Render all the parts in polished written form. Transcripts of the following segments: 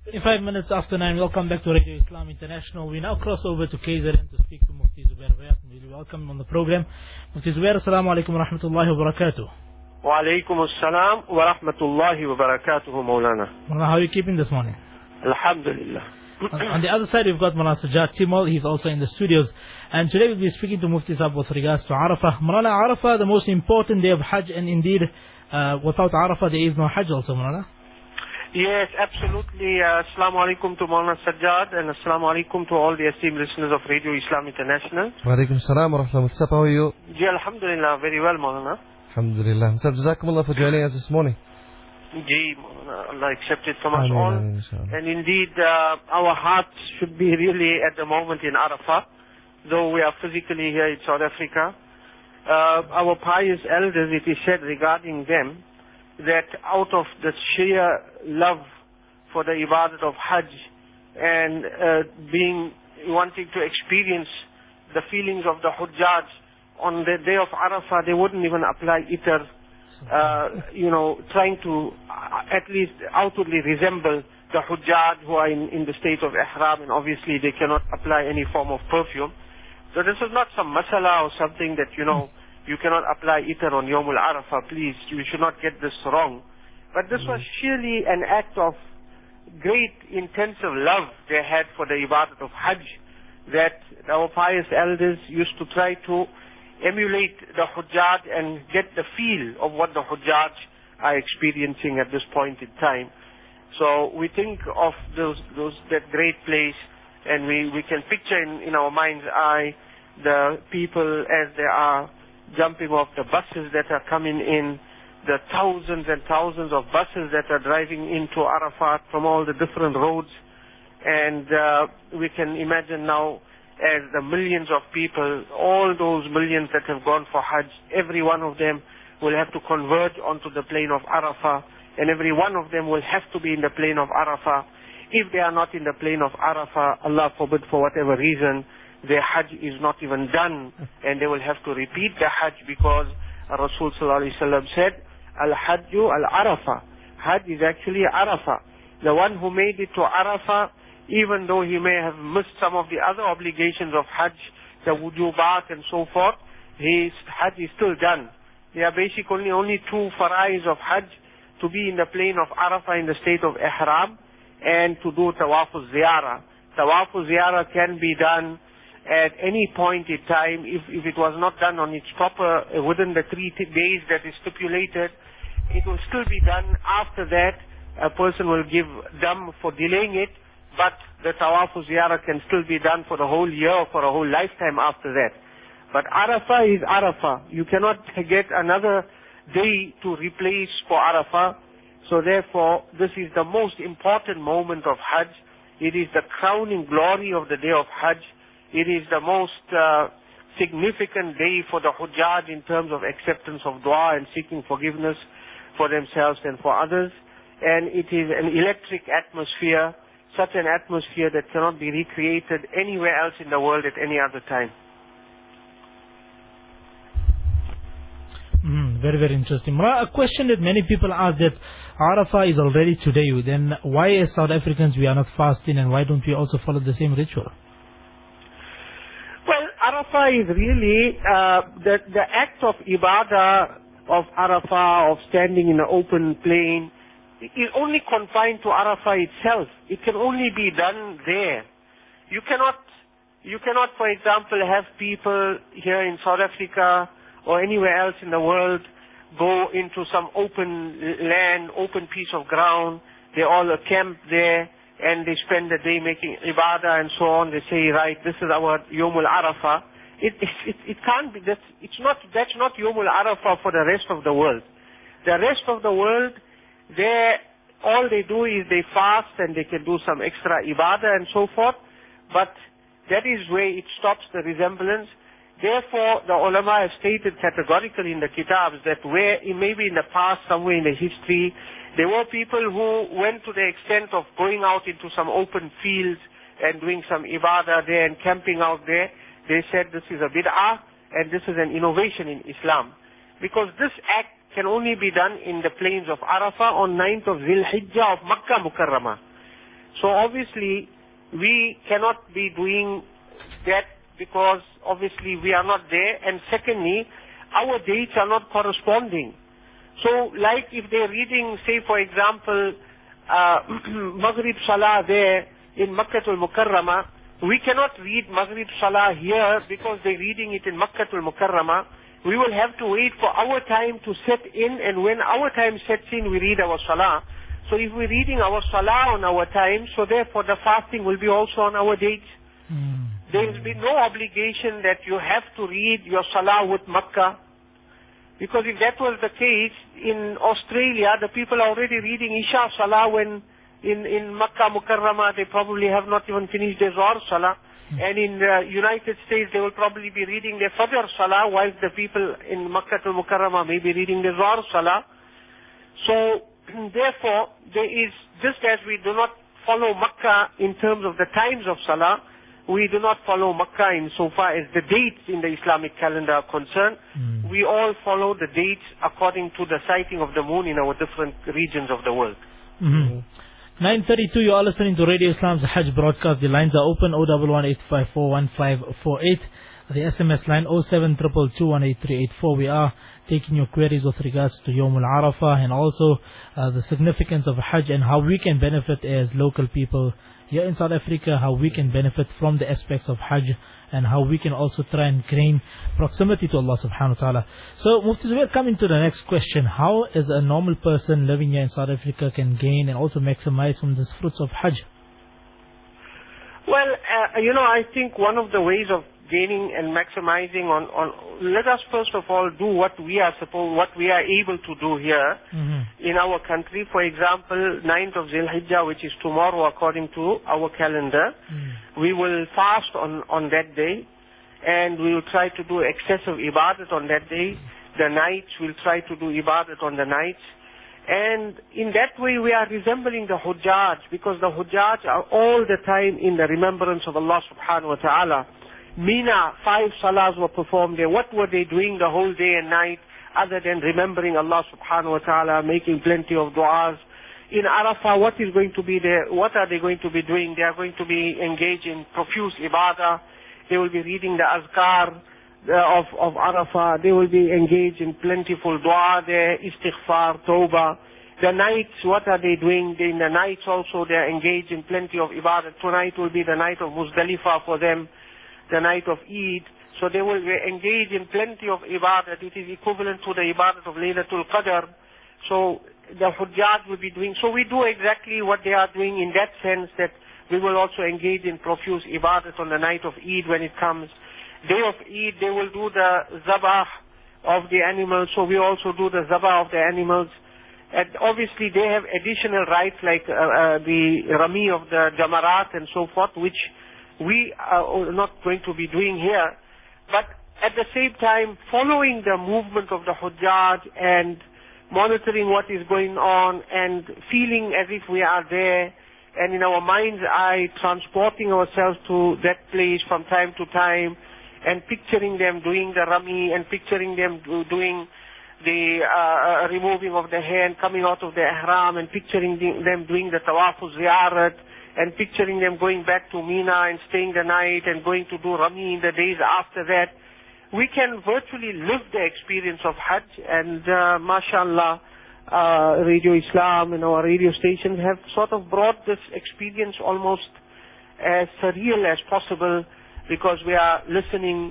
25 minutes after 9, welcome back to Radio Islam International. We now cross over to KZN to speak to Mufti Zubair Bayat. We welcome him on the program. Mufti Zubair, assalamu alaikum wa rahmatullahi wa barakatuh. Wa alaikum assalam wa rahmatullahi wa barakatuh, Maulana. Maulana, how are you keeping this morning? Alhamdulillah. On the other side, we've got Maulana Sajjad Timol. He's also in the studios. And today we'll be speaking to Mufti Sahab with regards to Arafah. Maulana, Arafah, the most important day of Hajj, and indeed, without Arafah, there is no Hajj also, Maulana. Yes, absolutely. Assalamu alaikum to Maulana Sajjad, and assalamu alaikum to all the esteemed listeners of Radio Islam International. Wa alaikum salam wa rahmatullah. How are you? Ji, alhamdulillah, very well, Maulana. Alhamdulillah. Sir, Jazakumullah for joining us this morning. Ji, Maulana, Allah accept it from us all. And indeed, our hearts should be really at the moment in Arafah, though we are physically here in South Africa. Our pious elders, it is said regarding them, that out of the sheer love for the ibadat of Hajj and wanting to experience the feelings of the Hujjaj on the day of Arafah, they wouldn't even apply itar, trying to at least outwardly resemble the Hujjaj who are in the state of Ihram, and obviously they cannot apply any form of perfume. So this is not some masala or something that, you cannot apply itar on Yawmul Arafah, please. You should not get this wrong. But this was surely an act of great intensive love they had for the ibadat of Hajj, that our pious elders used to try to emulate the Hujjaj and get the feel of what the Hujjaj are experiencing at this point in time. So we think of that great place, and we can picture in our mind's eye the people as they are jumping off the buses that are coming in, the thousands and thousands of buses that are driving into Arafat from all the different roads. And we can imagine now, as the millions of people, all those millions that have gone for Hajj, every one of them will have to converge onto the plain of Arafah, and every one of them will have to be in the plain of Arafah. If they are not in the plain of Arafah, Allah forbid, for whatever reason, their Hajj is not even done, and they will have to repeat the Hajj, because Rasul Sallallahu Alaihi Wasallam said, Al-Hajju Al-Arafah. Hajj is actually Arafah. The one who made it to Arafah, even though he may have missed some of the other obligations of Hajj, the wujubat and so forth, his Hajj is still done. There are basically only two farais of Hajj: to be in the plain of Arafah in the state of Ihram, and to do Tawaf al-Ziyarah. Tawaf al-Ziyarah can be done at any point in time. If it was not done on its proper, within the 3 days that is stipulated, it will still be done. After that, a person will give dam for delaying it, but the Tawaf al-Ziyarah can still be done for the whole year, for a whole lifetime after that. But Arafah is Arafah. You cannot get another day to replace for Arafah. So therefore, this is the most important moment of Hajj. It is the crowning glory of the day of Hajj. It is the most significant day for the Hujjaj in terms of acceptance of dua and seeking forgiveness for themselves and for others. And it is an electric atmosphere, such an atmosphere that cannot be recreated anywhere else in the world at any other time. Very, very interesting. A question that many people ask, that Arafah is already today, then why as South Africans we are not fasting, and why don't we also follow the same ritual? Well, Arafah is really the act of ibadah of Arafah, of standing in an open plain, is only confined to Arafah itself. It can only be done there. You cannot, for example, have people here in South Africa or anywhere else in the world go into some open land, open piece of ground. They all camp there, and they spend the day making ibadah and so on. They say, right, this is our Yawmul Arafah. It can't be. That's not Yawmul Arafah for the rest of the world. The rest of the world, all they do is they fast, and they can do some extra ibadah and so forth. But that is where it stops the resemblance. Therefore, the ulama have stated categorically in the kitabs that where, maybe in the past, somewhere in the history, there were people who went to the extent of going out into some open fields and doing some ibadah there and camping out there. They said this is a bid'ah and this is an innovation in Islam. Because this act can only be done in the plains of Arafah on 9th of Zil Hijjah of Makkah Mukarramah. So obviously, we cannot be doing that because obviously we are not there. And secondly, our dates are not corresponding. So like if they're reading, say for example, Maghrib Salah there in Makkatul Mukarramah, we cannot read Maghrib Salah here because they're reading it in Makkatul Mukarramah. We will have to wait for our time to set in, and when our time sets in, we read our Salah. So if we're reading our Salah on our time, so therefore the fasting will be also on our dates. There will be no obligation that you have to read your Salah with Makkah. Because if that was the case, in Australia, the people are already reading Isha Salah when in Makkah Mukarramah, they probably have not even finished their Zuhr Salah. And in the United States, they will probably be reading their Fajr Salah, whilst the people in Makkah Mukarramah may be reading their Zuhr Salah. So, therefore, there is, just as we do not follow Makkah in terms of the times of Salah, we do not follow Makkah in so far as the dates in the Islamic calendar are concerned. We all follow the dates according to the sighting of the moon in our different regions of the world. 9:32, you are listening to Radio Islam's Hajj broadcast. The lines are open, 011-854-1548. The SMS line 07222183884. We are taking your queries with regards to Yawm al-Arafah and also the significance of Hajj and how we can benefit as local people here in South Africa, how we can benefit from the aspects of Hajj and how we can also try and gain proximity to Allah subhanahu wa ta'ala. So, Mufti Zubair, coming to the next question, how is a normal person living here in South Africa can gain and also maximize from the fruits of Hajj? Well, I think one of the ways of gaining and maximizing let us first of all do what we are able to do here in our country. For example, 9th of Zil-Hijjah, which is tomorrow according to our calendar, we will fast on that day, and we will try to do excessive ibadat on that day. The nights, we'll try to do ibadat on the nights. And in that way we are resembling the Hujjaj, because the Hujjaj are all the time in the remembrance of Allah subhanahu wa ta'ala. Mina, 5 salahs were performed there. What were they doing the whole day and night other than remembering Allah subhanahu wa ta'ala, making plenty of du'as? In Arafah, what is going to be there? What are they going to be doing? They are going to be engaged in profuse ibadah. They will be reading the azkar of Arafah. They will be engaged in plentiful dua there, istighfar, tawbah. The nights, what are they doing? In the nights also they are engaged in plenty of ibadah. Tonight will be the night of Muzdalifah for them, the night of Eid. So they will engage in plenty of ibadat. It is equivalent to the ibadat of Laylatul Qadr. So the Hujjaj will be doing. So we do exactly what they are doing in that sense, that we will also engage in profuse ibadat on the night of Eid when it comes. Day of Eid, they will do the zabah of the animals. So we also do the zabah of the animals. And obviously they have additional rights like the rami of the jamarat and so forth, which we are not going to be doing here. But at the same time, following the movement of the Hujjaj and monitoring what is going on and feeling as if we are there, and in our mind's eye transporting ourselves to that place from time to time, and picturing them doing the rami, and picturing them doing the removing of the hair and coming out of the ihram, and picturing them doing the tawaful ziyarat, and picturing them going back to Mina and staying the night and going to do Rami in the days after that. We can virtually live the experience of Hajj, and mashallah, Radio Islam and our radio stations have sort of brought this experience almost as surreal as possible, because we are listening,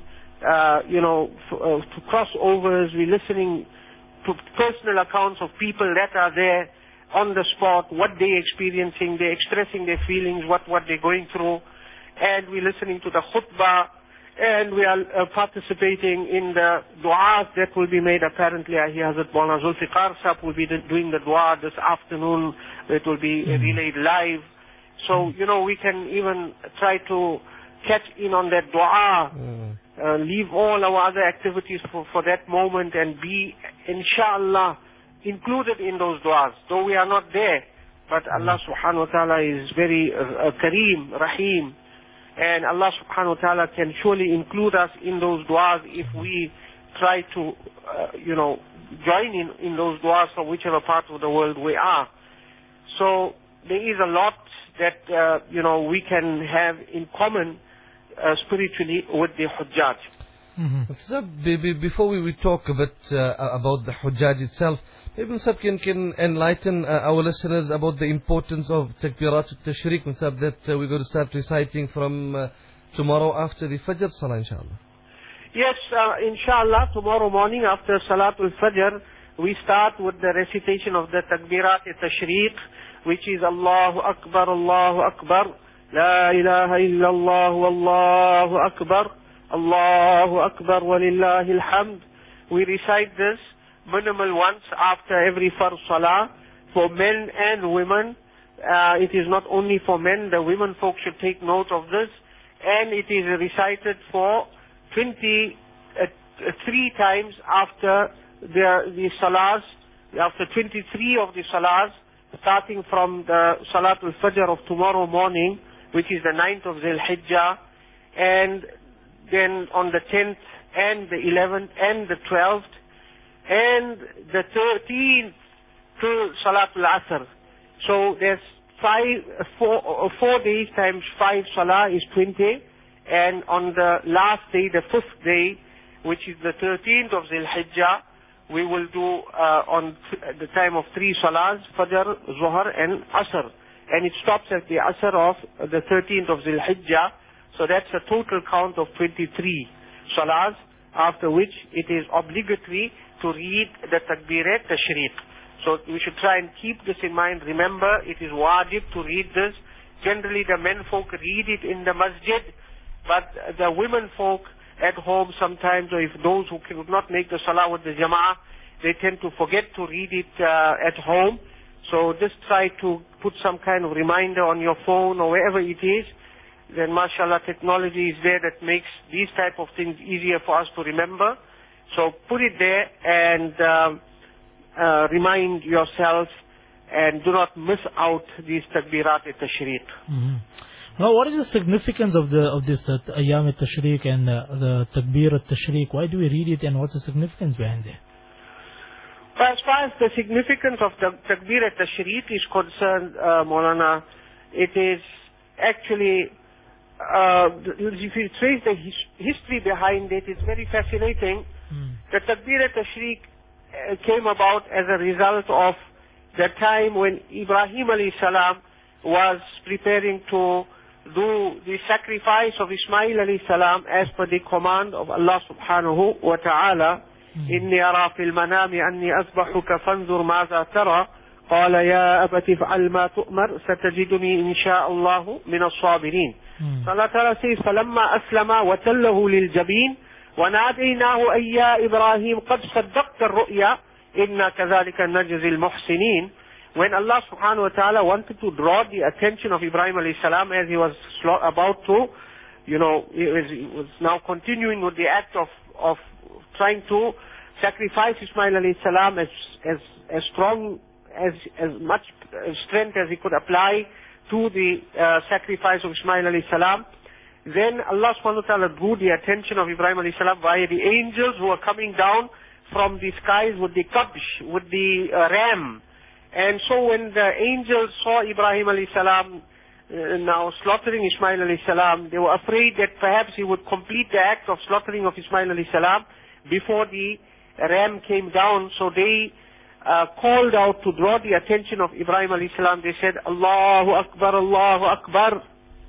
to crossovers, we're listening to personal accounts of people that are there on the spot, what they're experiencing, they're expressing their feelings, what they're going through, and we're listening to the khutbah, and we are participating in the du'as that will be made. Apparently, I hear Hazrat Maulana Zulfiqar Sahib will be doing the du'a this afternoon. It will be relayed live. So, we can even try to catch in on that du'a, leave all our other activities for that moment and be, inshallah, included in those du'as, though we are not there. But Allah subhanahu wa ta'ala is very Kareem, Rahim, and Allah subhanahu wa ta'ala can surely include us in those du'as if we try to, join in those du'as from whichever part of the world we are. So there is a lot that, we can have in common spiritually with the Hujjaj. So, before we talk a bit about the Hujjaj itself, maybe Musab can enlighten our listeners about the importance of Takbirat al-Tashriq, Musab, that we're going to start reciting from tomorrow after the Fajr Salah, inshallah. Yes, inshallah, tomorrow morning after Salatul Fajr, we start with the recitation of the Takbirat al-Tashriq, which is Allahu Akbar, La ilaha illallah, Wallahu Akbar, Allahu Akbar, Walillahi alhamd. We recite this minimal once after every Farz Salah for men and women. It is not only for men, the women folk should take note of this. And it is recited for 23 times after the Salahs, after 23 of the Salahs, starting from the Salatul Fajr of tomorrow morning, which is the 9th of Zul Hijjah, and then on the 10th and the 11th and the 12th and the 13th to Salatul Asr. So there's 4 days times 5 Salah is 20, and on the last day, the 5th day, which is the 13th of Zul Hijjah, we will do on the time of 3 Salahs, Fajr, Zuhr and Asr. And it stops at the Asr of the 13th of Zul Hijjah. So that's a total count of 23 Salahs, after which it is obligatory to read the Takbirat Tashriq. So we should try and keep this in mind. Remember, it is wajib to read this. Generally the men folk read it in the masjid, but the women folk at home sometimes, or if those who could not make the salah with the jama'ah, they tend to forget to read it at home. So just try to put some kind of reminder on your phone or wherever it is. Then mashallah, technology is there that makes these type of things easier for us to remember. So put it there and remind yourself, and do not miss out these Takbirat al-Tashriq. Now, what is the significance of this Ayyam al-Tashriq and the Takbir al-Tashriq? Why do we read it, and what's the significance behind it? Well, as far as the significance of the Takbir al-Tashriq is concerned, Maulana, it is actually, if you trace the history behind it, it's very fascinating. The Takbir al-Tashriq came about as a result of the time when Ibrahim alayhi salam was preparing to do the sacrifice of Ismail alayhi salam as per the command of Allah subhanahu wa ta'ala. إني أرى في المنام أني أذبحك فانظر ماذا ترى قال يا أبت افعل ما تؤمر ستجدني إن شاء الله من الصابرين. So Allah Ta'ala says فلما أسلم وتله للجبين وناديناه أي يا إبراهيم قد صدقت الرؤيا إنا كذلك نجزي المحسنين. When Allah subhanahu wa ta'ala wanted to draw the attention of Ibrahim alayhi salam as he was about to, he was now continuing with the act of trying to sacrifice Ismail alayhi salam as strong, as much strength as he could apply to the sacrifice of Ismail alayhi salam. Then Allah subhanahu wa ta'ala drew the attention of Ibrahim alayhi salam via the angels who were coming down from the skies with the kabsh, with the ram. And so when the angels saw Ibrahim alayhi salam now slaughtering Ismail alayhi salam, they were afraid that perhaps he would complete the act of slaughtering of Ismail alayhi salam before the ram came down. So they called out to draw the attention of Ibrahim alayhi salam. They said, Allahu Akbar, Allahu Akbar.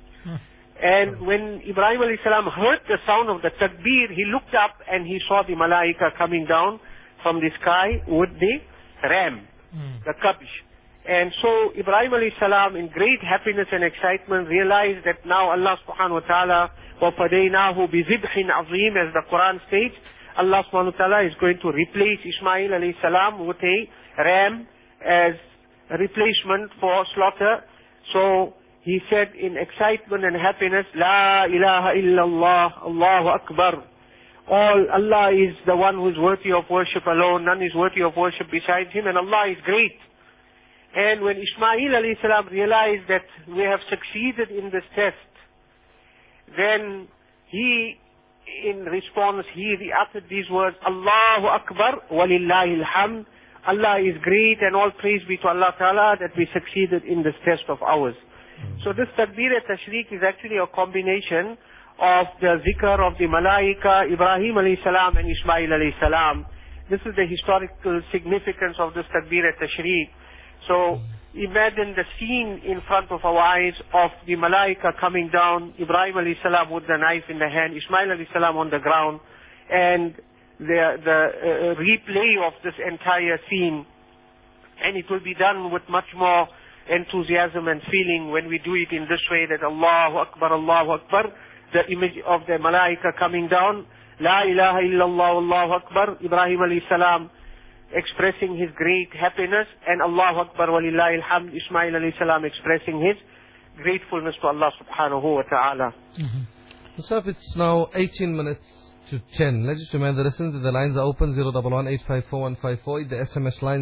And when Ibrahim alayhi salam heard the sound of the takbir, he looked up and he saw the malaika coming down from the sky with the ram, the kabsh. And so Ibrahim alayhi salam, in great happiness and excitement, realized that now Allah subhanahu wa ta'ala, وَفَدَيْنَاهُ بِذِبْحٍ عَظِيمٍ, as the Quran states, Allah subhanahu wa ta'ala is going to replace Ismail alayhi salam with a ram as a replacement for slaughter. So he said in excitement and happiness, La ilaha illallah, Allahu Akbar. Allah is the one who is worthy of worship alone. None is worthy of worship besides him, and Allah is great. And when Ismail alayhi salam realized that we have succeeded in this test, then he, in response, he uttered these words, Allahu Akbar, walillahi alhamd. Allah is great and all praise be to Allah Ta'ala that we succeeded in this test of ours. So this Takbir al-Tashriq is actually a combination of the zikr of the Malaika, Ibrahim alayhi salam and Ismail alayhi salam. This is the historical significance of this Takbir al-Tashriq. So imagine the scene in front of our eyes of the Malaika coming down, Ibrahim alayhi salam with the knife in the hand, Ismail alayhi salam on the ground, and the replay of this entire scene. And it will be done with much more enthusiasm and feeling when we do it in this way, that Allahu Akbar, Allahu Akbar, the image of the Malaika coming down, La ilaha illallah, Allahu Akbar, Ibrahim alayhi salam expressing his great happiness, and Allahu Akbar walillahi alhamd, Ismail alayhi salam expressing his gratefulness to Allah subhanahu wa ta'ala. Sir, it's now 18 minutes to 10. Let's just remind the listeners that the lines are open 011-854-154, the SMS line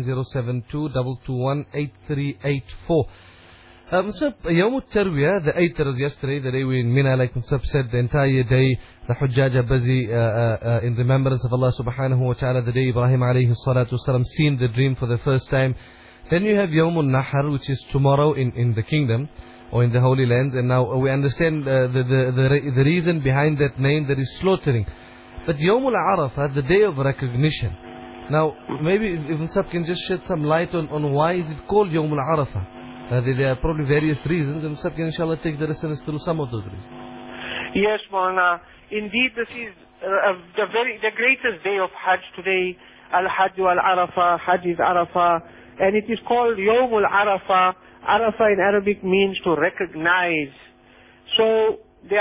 072-221-8384. Sir, Yawm al-Tarwiyah, the 8th was yesterday, the day we in Mina, like Sir said, the entire day the Hujjaj are busy in remembrance of Allah subhanahu wa ta'ala, the day Ibrahim alayhi salatu wasalam seen the dream for the first time. Then you have Yawm al-Nahar, which is tomorrow in the kingdom, or in the Holy Lands, and now we understand the reason behind that name, that is slaughtering. But Yawm al-Arafah, the day of recognition. Now, maybe Ibn Sab can just shed some light on why is it called Yawm al-Arafah. There are probably various reasons, and Sab can inshallah take the listeners through some of those reasons. Yes, Maulana. Indeed, this is the greatest day of Hajj today. Al-Hajj al-Arafah, Hajj is Arafah, and it is called Yawm al-Arafah. Arafah in Arabic means to recognize. So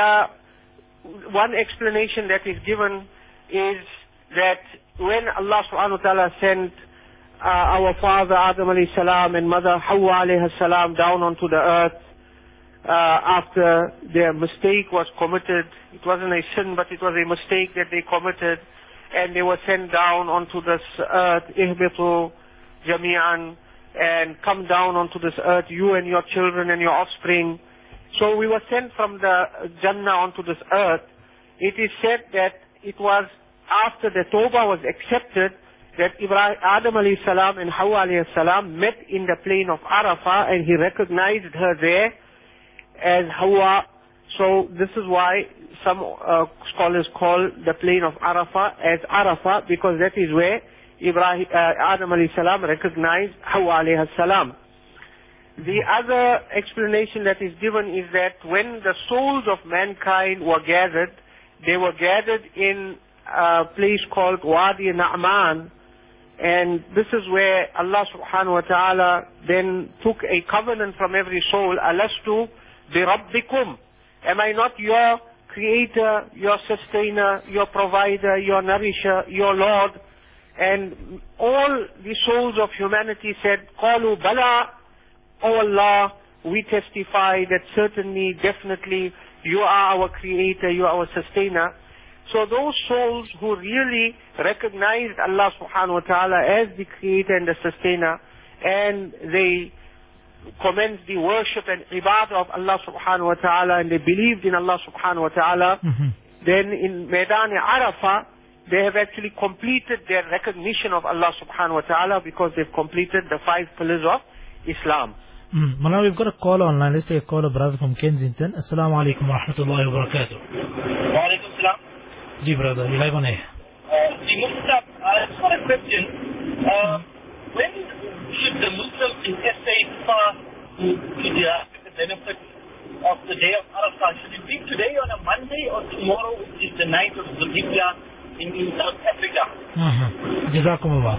one explanation that is given is that when Allah subhanahu wa ta'ala sent our father Adam alayhi salam and mother Hawa alayhi salam down onto the earth after their mistake was committed, it wasn't a sin but it was a mistake that they committed, and they were sent down onto this earth, ihbitu jami'an, and come down onto this earth, you and your children and your offspring. So we were sent from the Jannah onto this earth. It is said that it was after the Tawbah was accepted that Adam alayhi salam and Hawa alayhi salam met in the plain of Arafah, and he recognized her there as Hawa. So this is why some scholars call the plain of Arafah as Arafah, because that is where Adam alayhi salam recognized Hawa alayhi salam. The other explanation that is given is that when the souls of mankind were gathered, they were gathered in a place called Wadi Na'man, and this is where Allah subhanahu wa ta'ala then took a covenant from every soul. Alastu bi rabbikum, am I not your creator, your sustainer, your provider, your nourisher, your Lord? And all the souls of humanity said, Qalu bala, O Allah, we testify that certainly, definitely, you are our creator, you are our sustainer. So those souls who really recognized Allah subhanahu wa ta'ala as the creator and the sustainer, and they commenced the worship and ibadah of Allah subhanahu wa ta'ala, and they believed in Allah subhanahu wa ta'ala, then in Maidan Arafah, they have actually completed their recognition of Allah subhanahu wa ta'ala, because they've completed the 5 pillars of Islam. Now we've got a call online. Let's take a call, a brother from Kensington. Assalamu alaikum wa rahmatullahi wa barakatuh. Wa alaikum salam. Ji brother, you're live on air. Mufti, I just got a question. When should the Muslims in SA fast to the benefit of the day of Arafah? Should it be today on a Monday, or tomorrow, which is the night of Zulhijjah in South Africa? Jazakumullah.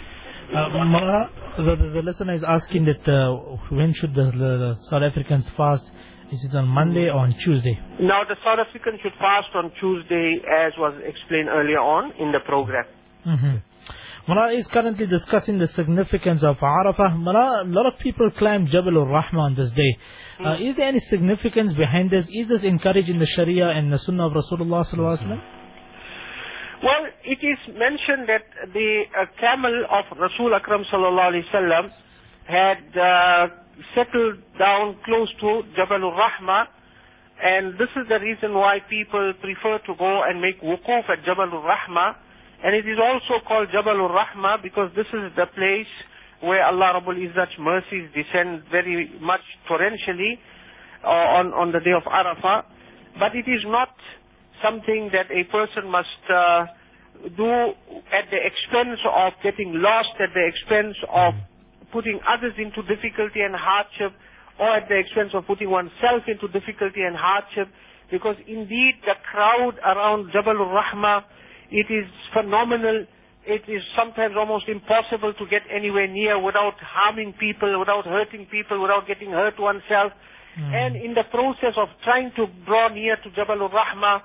The listener is asking that when should the South Africans fast? Is it on Monday or on Tuesday? Now the South Africans should fast on Tuesday, as was explained earlier on in the program. Mullah is currently discussing the significance of Arafah. Mullah, a lot of people climb Jabal al-Rahma on this day. Is there any significance behind this? Is this encouraged in the Sharia and the Sunnah of Rasulullah sallallahu alaihi wasallam? Well, it is mentioned that the camel of Rasul Akram sallallahu alaihi wasallam had settled down close to Jabal al-Rahma, and this is the reason why people prefer to go and make wukuf at Jabal al-Rahma, And it is also called Jabalur Rahmah because this is the place where Allah Rabbul Izzat's mercies descend very much torrentially on the day of Arafah. But it is not something that a person must do at the expense of getting lost, at the expense of putting others into difficulty and hardship, or at the expense of putting oneself into difficulty and hardship. Because indeed the crowd around Jabalur Rahmah, it is phenomenal. It is sometimes almost impossible to get anywhere near without harming people, without hurting people, without getting hurt oneself. And in the process of trying to draw near to Jabalur Rahmah,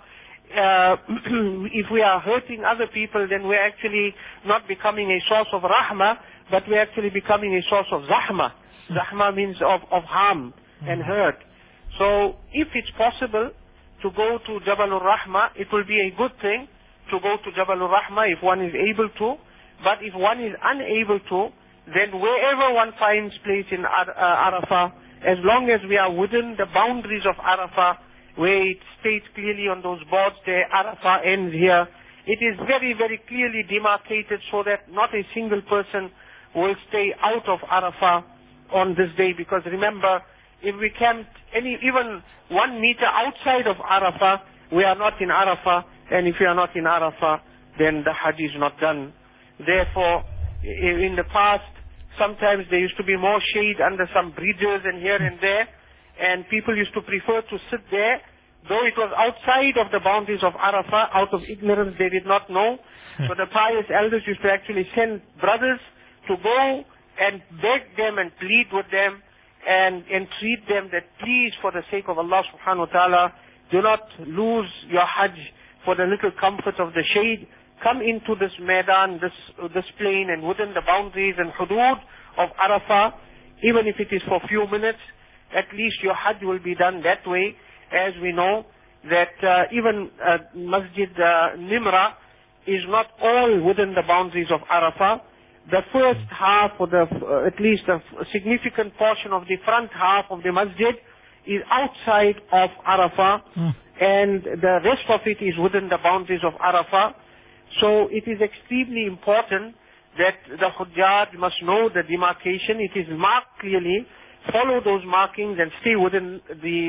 if we are hurting other people, then we're actually not becoming a source of rahmah, but we're actually becoming a source of zahmah. Zahmah means of harm and hurt. So if it's possible to go to Jabalur Rahmah, it will be a good thing to go to Jabalur Rahmah if one is able to. But if one is unable to, then wherever one finds place in Arafah, as long as we are within the boundaries of Arafah, where it states clearly on those boards there, Arafah ends here, it is very, very clearly demarcated so that not a single person will stay out of Arafah on this day. Because remember, if we camped even 1 meter outside of Arafah, we are not in Arafah. And if we are not in Arafah, then the Hajj is not done. Therefore, in the past, sometimes there used to be more shade under some bridges and here and there, and people used to prefer to sit there, though it was outside of the boundaries of Arafah. Out of ignorance, they did not know. So the pious elders used to actually send brothers to go and beg them and plead with them and entreat them that please, for the sake of Allah subhanahu wa ta'ala, do not lose your Hajj for the little comfort of the shade. Come into this Maidan, this plain, and within the boundaries and hudud of Arafah, even if it is for a few minutes, at least your Hajj will be done that way. As we know that even Masjid Nimra is not all within the boundaries of Arafah. The first half, or at least a significant portion of the front half of the masjid is outside of Arafah, and the rest of it is within the boundaries of Arafah. So it is extremely important that the Hujjaj must know the demarcation. It is marked clearly. Follow those markings and stay within the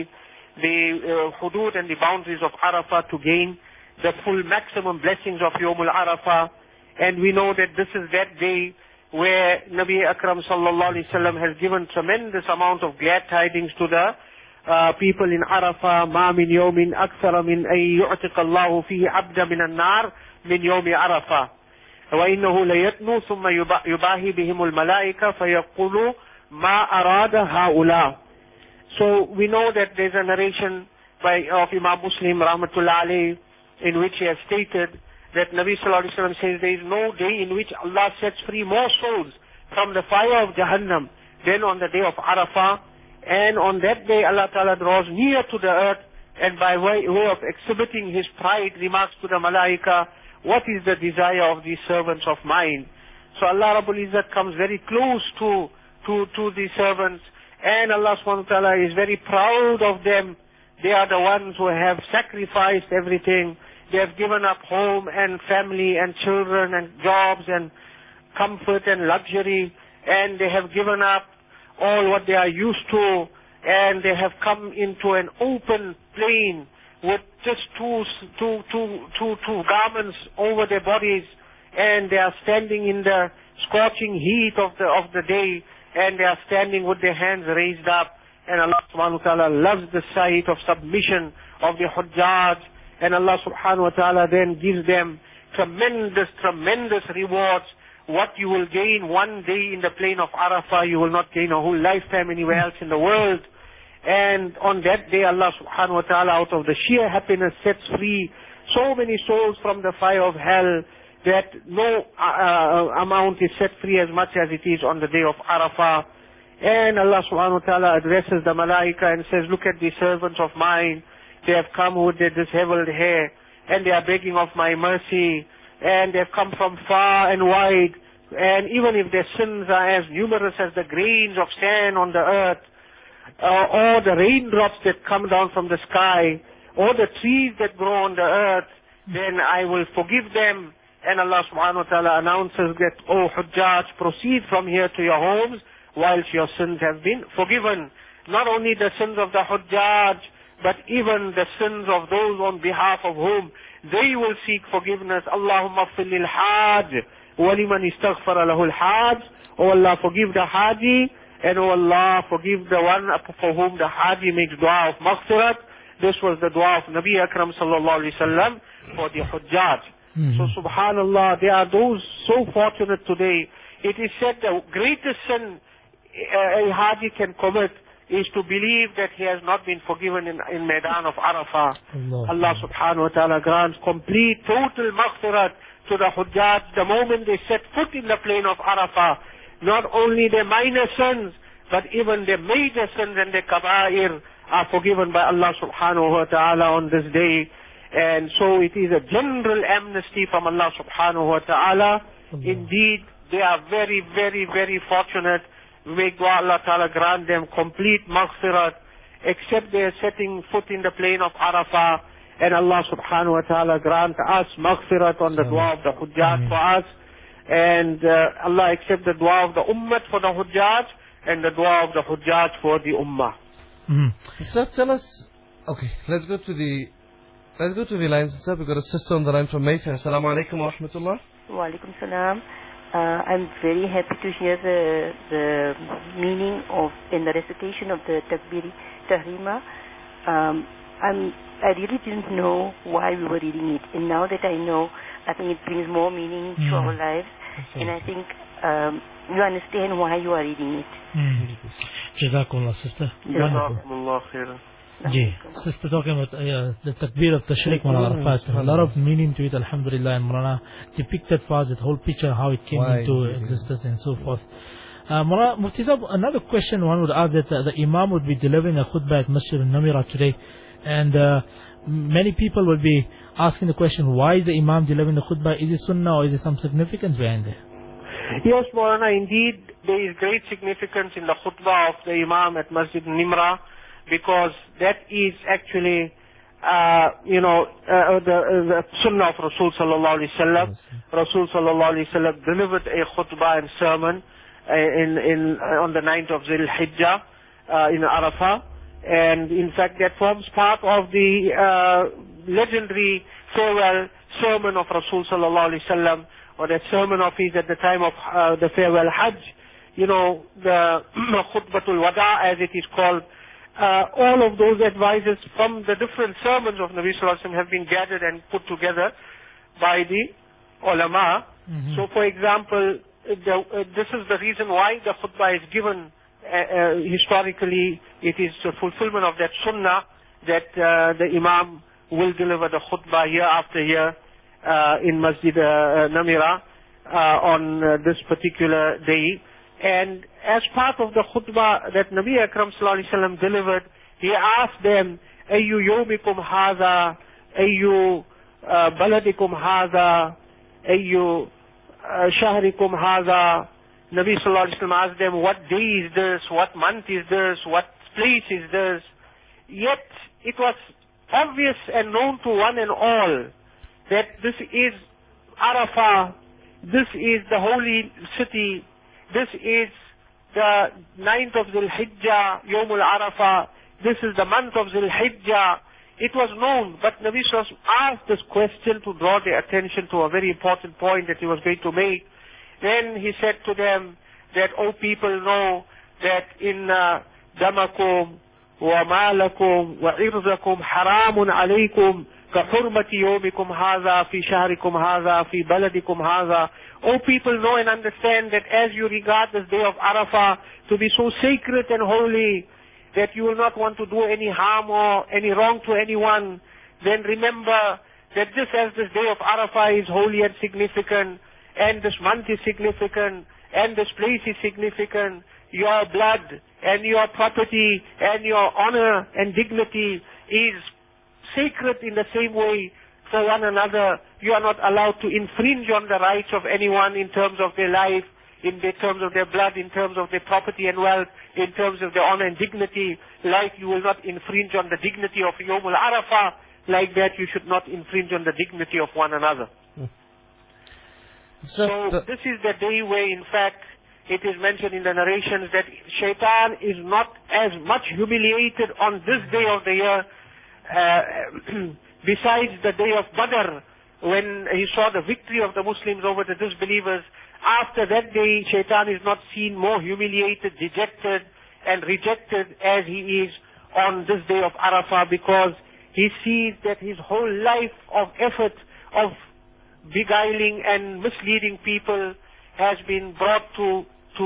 hudud and the boundaries of Arafah to gain the full maximum blessings of Yawmul Arafah. And we know that this is that day where Nabi Akram sallallahu alaihi wasallam has given tremendous amount of glad tidings to the people in Arafah. Ma min yawmin akthara min ay yu'tiqa Allahu fihi abda min an-nar min yawmi Arafah. Wa innahu la yatnu thumma yubahi bihimul malaika fayaqulu ma arada haula. So we know that there's a narration of Imam Muslim rahmatullah alayhi in which he has stated that Nabi sallallahu alaihi wasallam says there is no day in which Allah sets free more souls from the fire of Jahannam than on the day of Arafah. And on that day Allah Ta'ala draws near to the earth, and by way of exhibiting His pride remarks to the Malaika, what is the desire of these servants of mine? So Allah Rabbul Izzat comes very close to the servants, and Allah subhanahu wa ta'ala is very proud of them. They are the ones who have sacrificed everything. They have given up home and family and children and jobs and comfort and luxury, and they have given up all what they are used to, and they have come into an open plain with just two garments over their bodies, and they are standing in the scorching heat of the day, and they are standing with their hands raised up. And Allah subhanahu wa ta'ala loves the sight of submission of the Hujjaj, and Allah subhanahu wa ta'ala then gives them tremendous rewards. What you will gain one day in the plain of Arafah, you will not gain a whole lifetime anywhere else in the world. And on that day, Allah subhanahu wa ta'ala, out of the sheer happiness, sets free so many souls from the fire of hell that no amount is set free as much as it is on the day of Arafah. And Allah subhanahu wa ta'ala addresses the Malaika and says, look at these servants of mine. They have come with their disheveled hair, and they are begging of my mercy, and they have come from far and wide. And even if their sins are as numerous as the grains of sand on the earth, or the raindrops that come down from the sky, or the trees that grow on the earth, then I will forgive them, and Allah subhanahu wa ta'ala announces that, "O Hujjaj, proceed from here to your homes whilst your sins have been forgiven." Not only the sins of the Hujjaj, but even the sins of those on behalf of whom they will seek forgiveness. Allahumma fil lil hajj wa liman istaghfara lahu al hajj. O Allah, forgive the Haji, and O Allah, forgive the one for whom the Haji makes dua of maghfirat. This was the dua of Nabi Akram sallallahu alaihi wasallam for the Hujjaj. So subhanallah, there are those so fortunate today. It is said the greatest sin a Haji can commit is to believe that he has not been forgiven in Maidan of Arafah. Allah subhanahu wa ta'ala grants complete, total maghfirat to the Hujjaj the moment they set foot in the plain of Arafah. Not only their minor sins, but even their major sins and their kaba'ir are forgiven by Allah subhanahu wa ta'ala on this day. And so it is a general amnesty from Allah subhanahu wa ta'ala. Indeed, they are very, very, very fortunate. Make dua Allah ta'ala grant them complete maghfirat, except they are setting foot in the plain of Arafah. And Allah subhanahu wa ta'ala grant us maghfirat on the dua of the Hujjaj for us. And Allah accept the dua of the Ummah for the Hujjaj, and the dua of the Hujjaj for the Ummah. Sir, tell us, okay, let's go to the lines. Sir, we've got a sister on the line from Mayfair. Assalamu alaikum wa rahmatullah. Wa alaikum salam. I'm very happy to hear the meaning of in the recitation of the Takbiri Tahrima. I really didn't know why we were reading it, and now that I know, I think it brings more meaning to our lives, and I think you understand why you are reading it. Jazakumullah, sister. Jazakumullah khairan. Sister talking about the takbir of Tashriq Mulana Arafat. A lot of meaning to it, alhamdulillah, and Mulana depicted for us that whole picture, how it came into existence and so forth. Mulana Mufti Sahib, another question one would ask that the Imam would be delivering a khutbah at Masjid al-Namira today, and many people will be asking the question, why is the Imam delivering the khutbah? Is it sunnah or is there some significance behind it? Yes, Maulana, indeed there is great significance in the khutbah of the Imam at Masjid al-Nimra, because that is actually, the sunnah of Rasul sallallahu alaihi wasallam. Rasul sallallahu alaihi wasallam delivered a khutbah and sermon on the 9th of Zil Hijjah in Arafah, and in fact that forms part of the legendary farewell sermon of Rasul sallallahu alaihi wasallam, or that sermon of his at the time of the farewell Hajj. The Khutbatul Wada, as it is called. All of those advices from the different sermons of Nabi Sallallahu Alaihi Wasallam have been gathered and put together by the ulama. So, for example, this is the reason why the khutbah is given. Historically, it is the fulfillment of that sunnah that the Imam will deliver the khutbah year after year in Masjid Namira on this particular day. And as part of the khutbah that Nabi Akram sallallahu alaihi wasallam delivered, he asked them, "Ayyu yawmikum hadha, ayyu baladikum hadha, ayyu shahrikum hadha." Nabi sallallahu alaihi wasallam asked them, "What day is this? What month is this? What place is this?" Yet it was obvious and known to one and all that this is Arafah, this is the holy city. This is the 9th of Zul Hijjah, Yawmul Arafah. This is the month of Zul Hijjah. It was known, but Nabi Sallallahu Alaihi Wasallam asked this question to draw their attention to a very important point that he was going to make. Then he said to them that, "O people, know that in damakum wa malakum wa irzakum haramun alaykum كَحُرْمَةِ يَوْمِكُمْ هَذَا فِي شَهْرِكُمْ هَذَا فِي بَلَدِكُمْ هَذَا." O people, know and understand that as you regard this day of Arafah to be so sacred and holy, that you will not want to do any harm or any wrong to anyone, then remember that just as this day of Arafah is holy and significant, and this month is significant, and this place is significant, your blood and your property and your honor and dignity is sacred in the same way for one another. You are not allowed to infringe on the rights of anyone in terms of their life, in terms of their blood, in terms of their property and wealth, in terms of their honor and dignity. Like you will not infringe on the dignity of Yawmul Arafah, like that you should not infringe on the dignity of one another. So this is the day where, in fact, it is mentioned in the narrations that Shaitan is not as much humiliated on this day of the year besides the day of Badr, when he saw the victory of the Muslims over the disbelievers. After that day, Shaitan is not seen more humiliated, dejected, and rejected as he is on this day of Arafah, because he sees that his whole life of effort of beguiling and misleading people has been brought to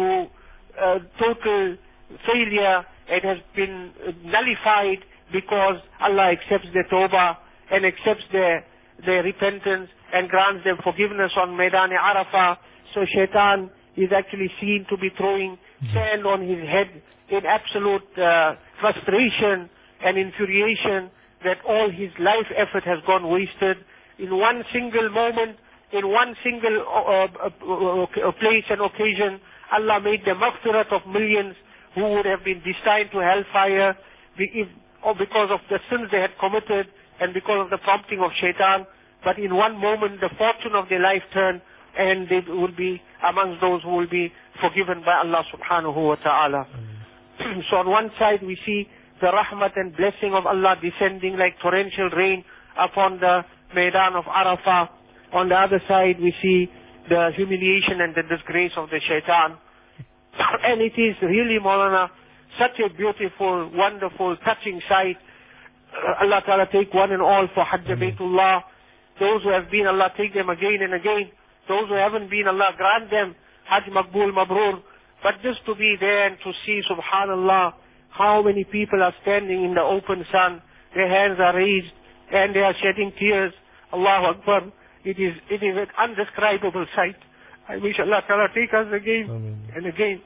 total failure. It has been nullified because Allah accepts their tawbah and accepts their repentance and grants them forgiveness on Maidan Arafah. So Shaitan is actually seen to be throwing sand on his head in absolute frustration and infuriation that all his life effort has gone wasted. In one single moment, in one single place and occasion, Allah made the maghfirat of millions who would have been destined to hellfire because of the sins they had committed and because of the prompting of Shaitan. But in one moment, the fortune of their life turned, and they will be amongst those who will be forgiven by Allah subhanahu wa ta'ala. So on one side we see the rahmat and blessing of Allah descending like torrential rain upon the Maidan of Arafah. On the other side we see the humiliation and the disgrace of the Shaitan. And it is really, Maulana, such a beautiful, wonderful, touching sight. Allah Ta'ala take one and all for Hajj Baytullah. Those who have been, Allah take them again and again. Those who haven't been, Allah grant them Hajj Maqbool Mabrur. But just to be there and to see, subhanallah, how many people are standing in the open sun, their hands are raised and they are shedding tears. Allahu Akbar. It is an undescribable sight. I wish Allah Ta'ala take us again and again.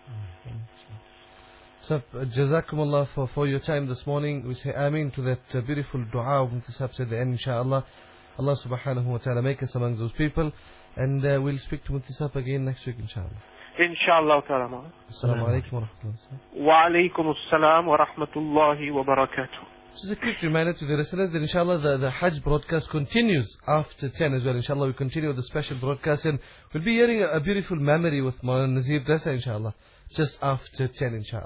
So, Jazakumullah for your time this morning. We say Ameen to that beautiful dua of Mufti Sahib said at the end, inshaAllah. Allah subhanahu wa ta'ala make us among those people. And we'll speak to Mufti Sahib again next week, inshaAllah. Inshallah ta'ala. Assalamu alaikum wa rahmatullahi wa alaikum assalam wa rahmatullahi wa barakatuh. Just a quick reminder to the listeners that inshallah the Hajj broadcast continues after 10 as well. Inshallah we continue with the special broadcast, and we'll be hearing a beautiful memory with Maulana Nazir Dasa inshallah just after 10 inshallah.